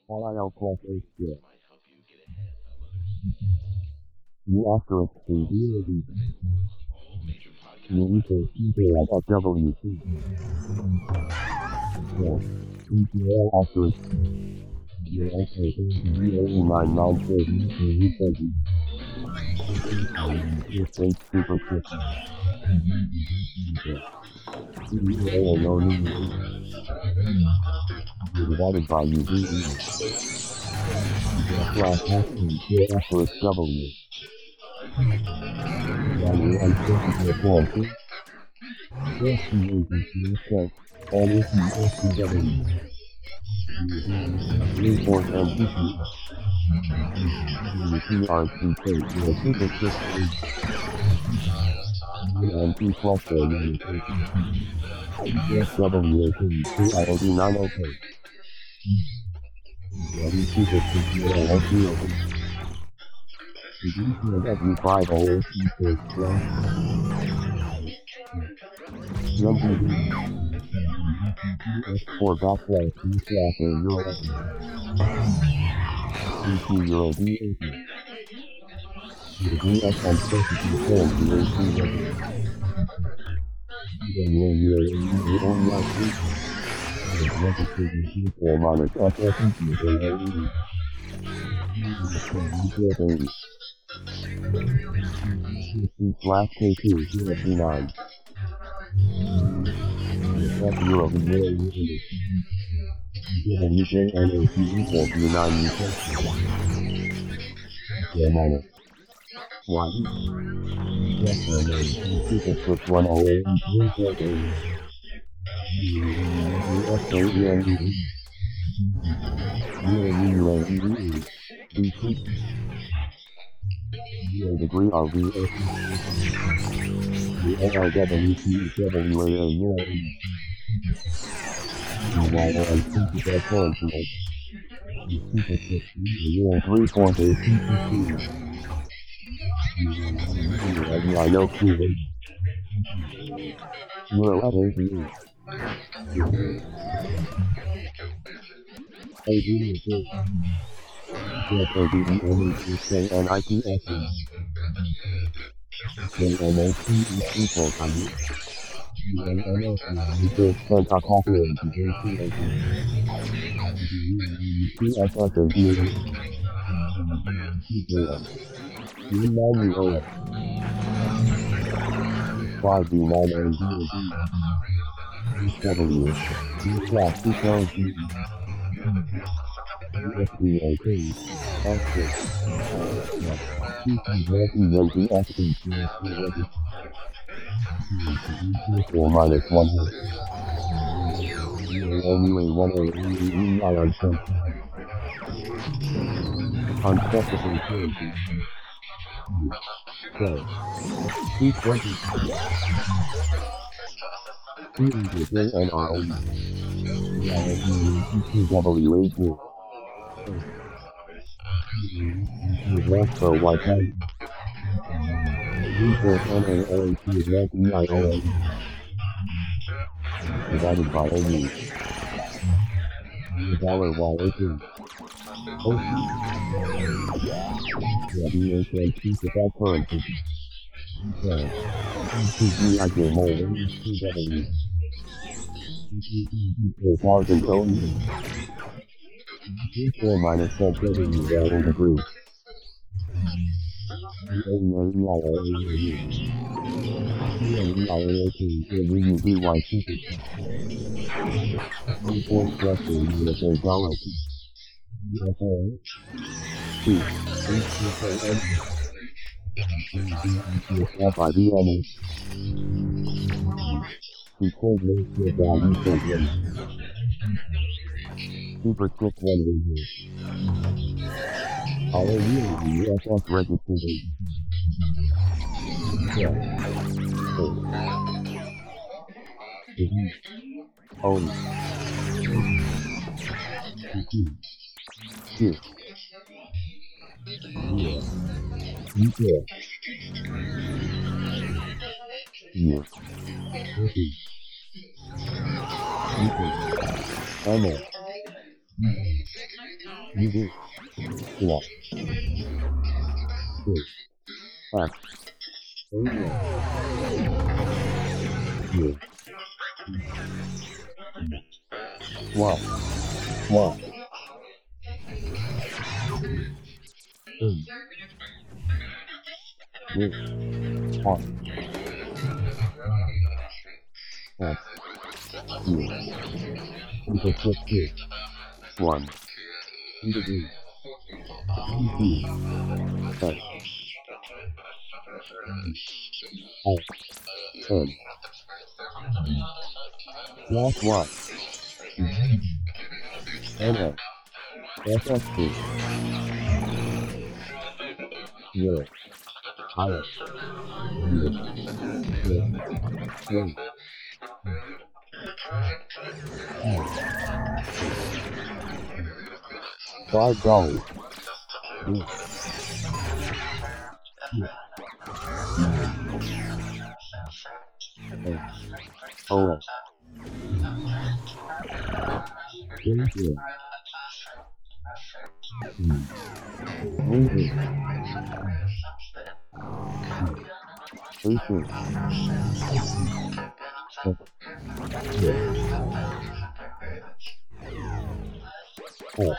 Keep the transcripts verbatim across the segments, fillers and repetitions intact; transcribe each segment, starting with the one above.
Parallel plus H square. U asterisk C zero V. U equals equal at W C. Yeah. E Q L asterisk. U S A zero nine nine four U twenty. Distinct superscript. C E O no new divided by U V E. Slash asterisk Q asterisk W. Value uncertainty form two. S C A B C S and S C S C W. Report and P P. P R C K will superscript and P plus four S W eighteen two I O D nine O K. W superscript L S zero. W five O S equals slash. M P D. S four backslash D slash A euro. D Q euro D eighty. Degree S uncertainty form to A C W. Euro euro euro euro three. Registered four minus S S E Q A E. Slash K two zero three nine. F euro euro euro. Given U K N A P equals U nine U K. Yeah, minus. Y. Yes, no, no. Superscript one oh eight three four eight. U S O E N E E. U A E U A E E E. B T. U A degree R V A. U A R W T W A A U A E. U Y O and principal currency. Superscript U A three point eight P P C. I know Q V. Euro at A B E. A B E two. Yes, A B E N E T K N I T S E. K N O P E equals I U. U N N O P equals Pentacochlear to J C A T. T S S A D A. T J M. U nine U O. five B nine A D A D. W. D slash D currency. U S D A P. S six. T P Z E N T S P C S P register. four minus one hundred. U A N U A one A E E I unspecified. Unspecified currency. So. T twenty. T equals J N R O. W A two. Left for white hand. Equals N A O A T left E I O A. Divided by A U. Dollar Y A two. O C. W H A T to that currency. Okay. T G I J more than T W. A thousand only. four minus ten W value degree. U A E I O A U. U A E I O A two W U B Y super. Report structure U S A dollar. U S A. T. H T K N. F I B N E. Equal to value equal. Superscript one reason. Our U S S registered. Yeah. Own. Two. Yeah. Yeah. Yeah. Equal. Equal. Emma. You do. What? Two. Five. Eight. You. Wow. Wow. Eight. You. One. Five. You. Into four. Two. One. Into three. Two. Five. Five. Ten. Last one. N. F F T. Zero. Higher. Zero. Zero. Three. Five dollars. Yeah. Yeah. Oh. Thank you. Mm. Thank you. Thank you. Oh.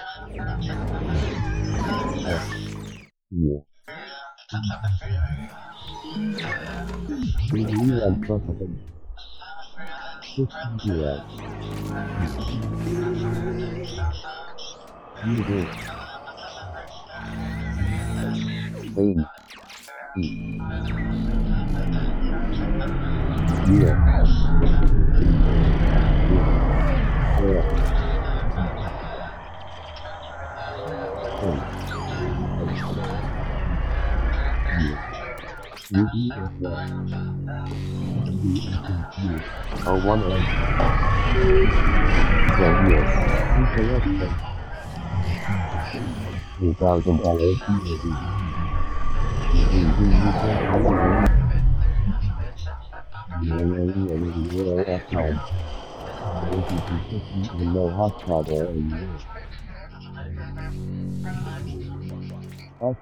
Oh. Yeah. We need and trust of them. Yeah. You do. Pain. Yeah. Yeah. Pain. Yeah. You do as well. Oh, one of them. Yeah, yeah. You correct them. Two thousand dollars. You do. You can. You have time. No hot water and hot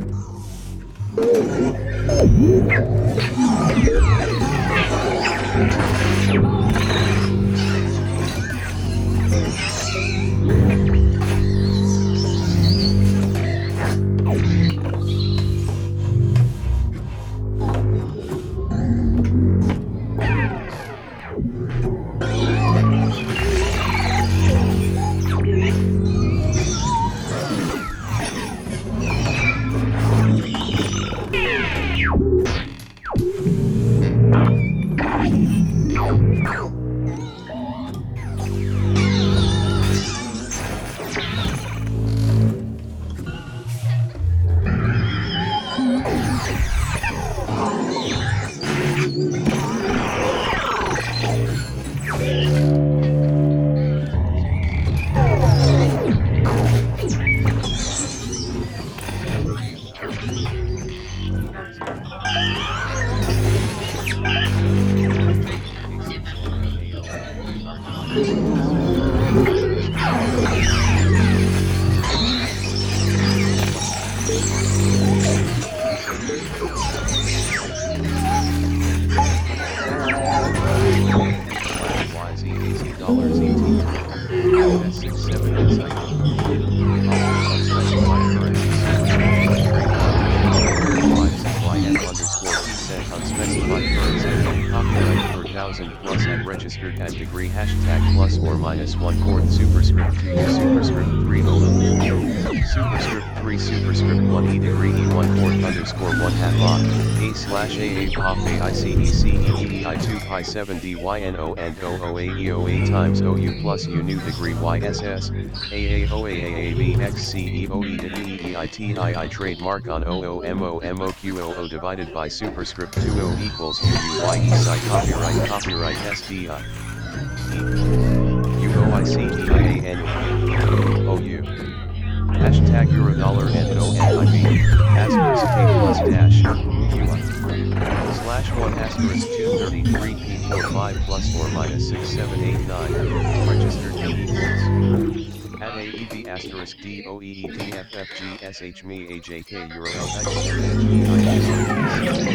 Plus at registered at degree hashtag plus or minus one fourth superscript two u superscript three mola superscript three superscript one e degree e one fourth underscore one half a a slash a a pop a I c e c e e e I two pi seven d y n o and o o a e o a times o u plus u new degree y s s a a o a a a b x c e o e degree e i t i I trademark on o o m o m o q o o divided by superscript two o equals u u y e sci copyright copyright S D I E U O I C E I A N E O U hashtag Eurodollar and O N I B asterisk K plus dash Q I slash one asterisk two thirty-three P forty-five plus or minus six seven eight nine registered E equals at A E B asterisk D O E E D F F G S H M E A J K Euro L X M H E I S R T C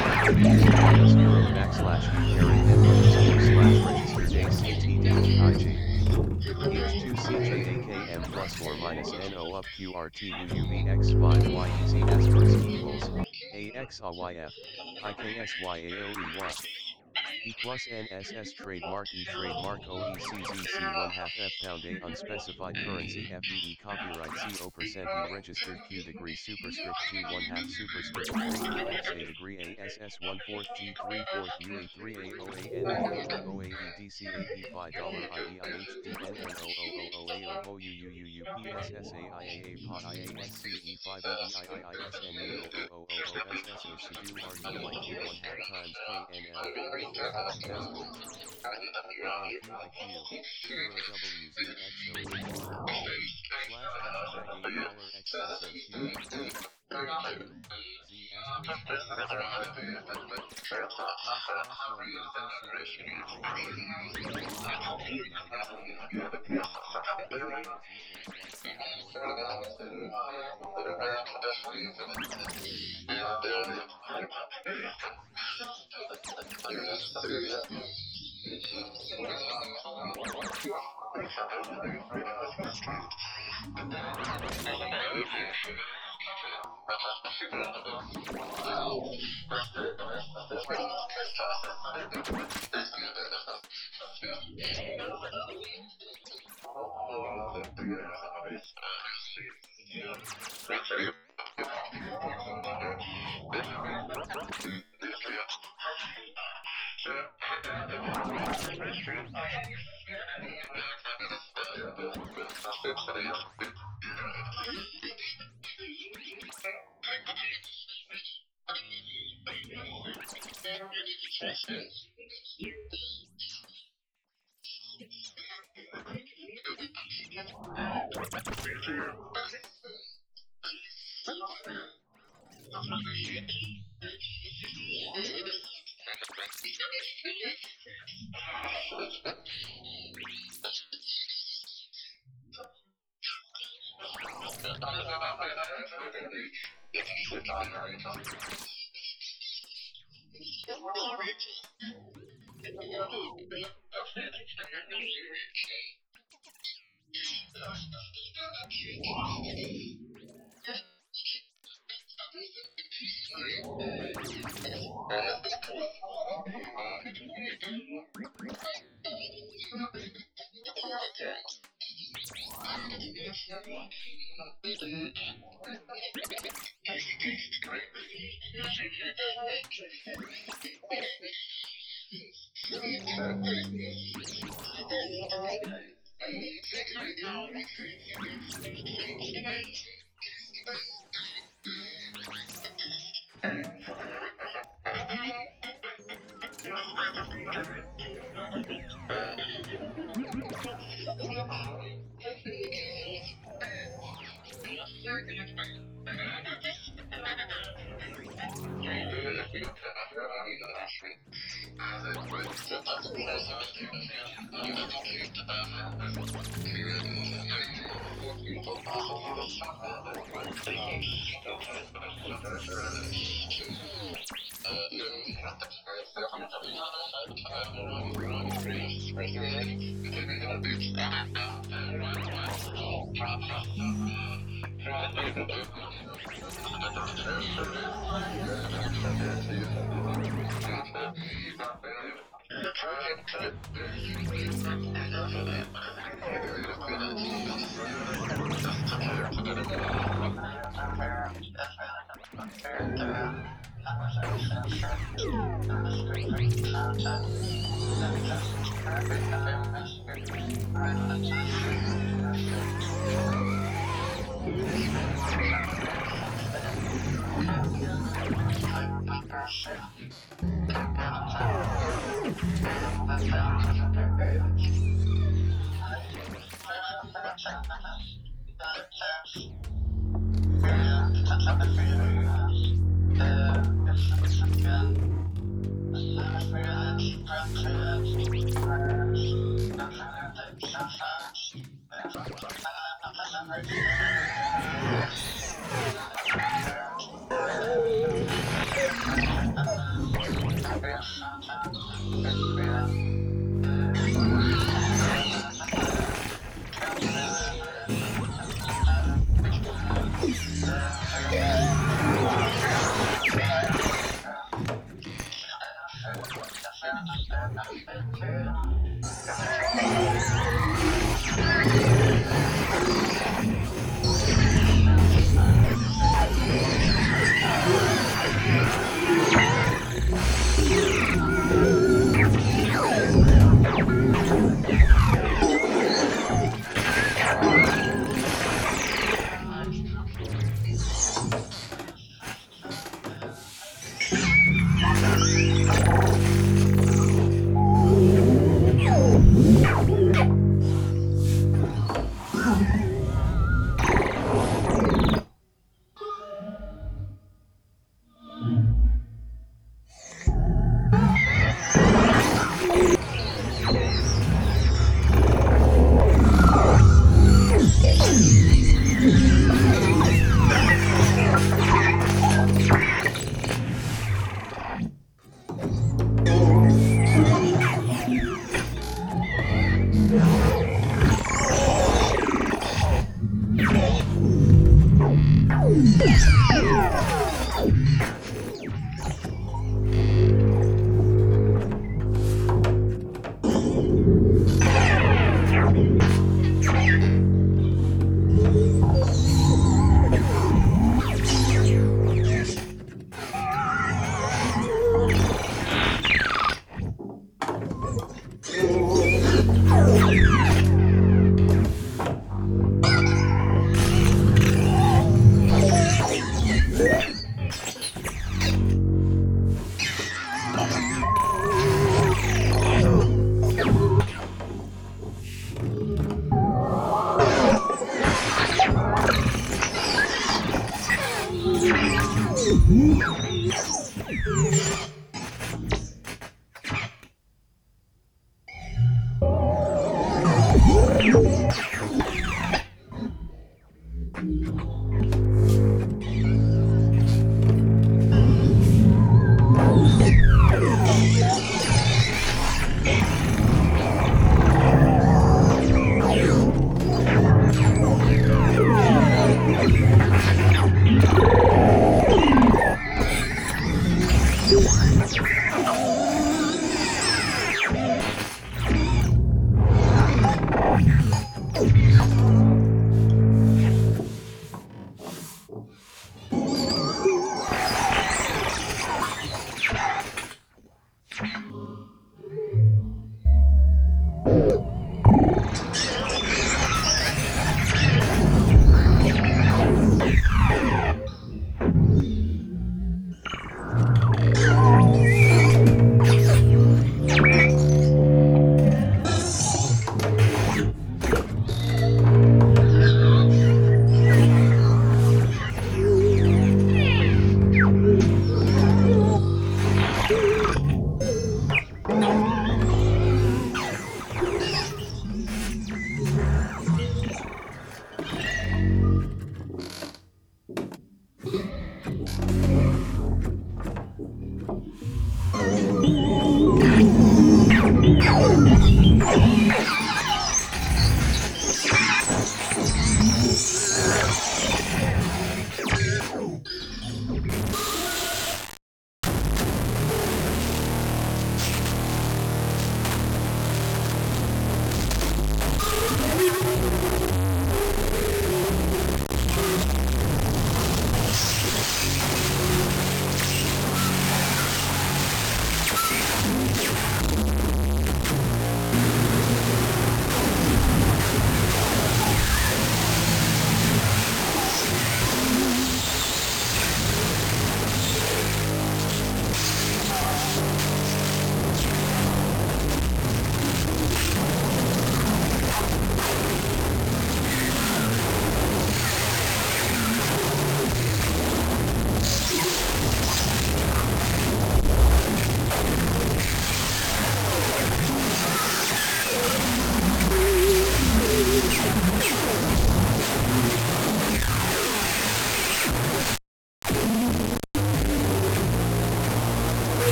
minus Euro backslash E caret M underscore slash registered A C T D T I G H two C J A K M plus or minus N O up Q R T U U V X five Y E Z asterisk equals A X A Y F I K S Y A O E Y E plus N S S trademark E trademark O E C Z C one half F pound A unspecified currency F E E copyright C O percent E registered Q degree superscript two one half superscript three U X A degree A S S one fourth G three fourth U A three A O A N D O E O A E D C A P Phi dollar I E I H D N N O O O O A O Ho U U U U P S S A I A A Pa I A S C E five E E I I I S N E O O O O O S S O Sudo R U Y Q one half times K N L asterisk and Q I Q Euro W Z X O H slash hashtag eight dollar X S N Q Z asterisk equals A A slash one one two superscript three O eight five nine five seven nine nine hashtag plus equals equals slash three four three nine seven nine A A A S C O percent E hashtag Q I Q Z asterisk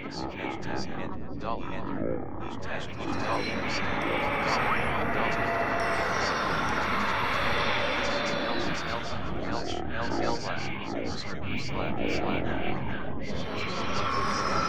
space hashtag end dollar enter hashtag dollar percent dollar else else else else slash super super slash slash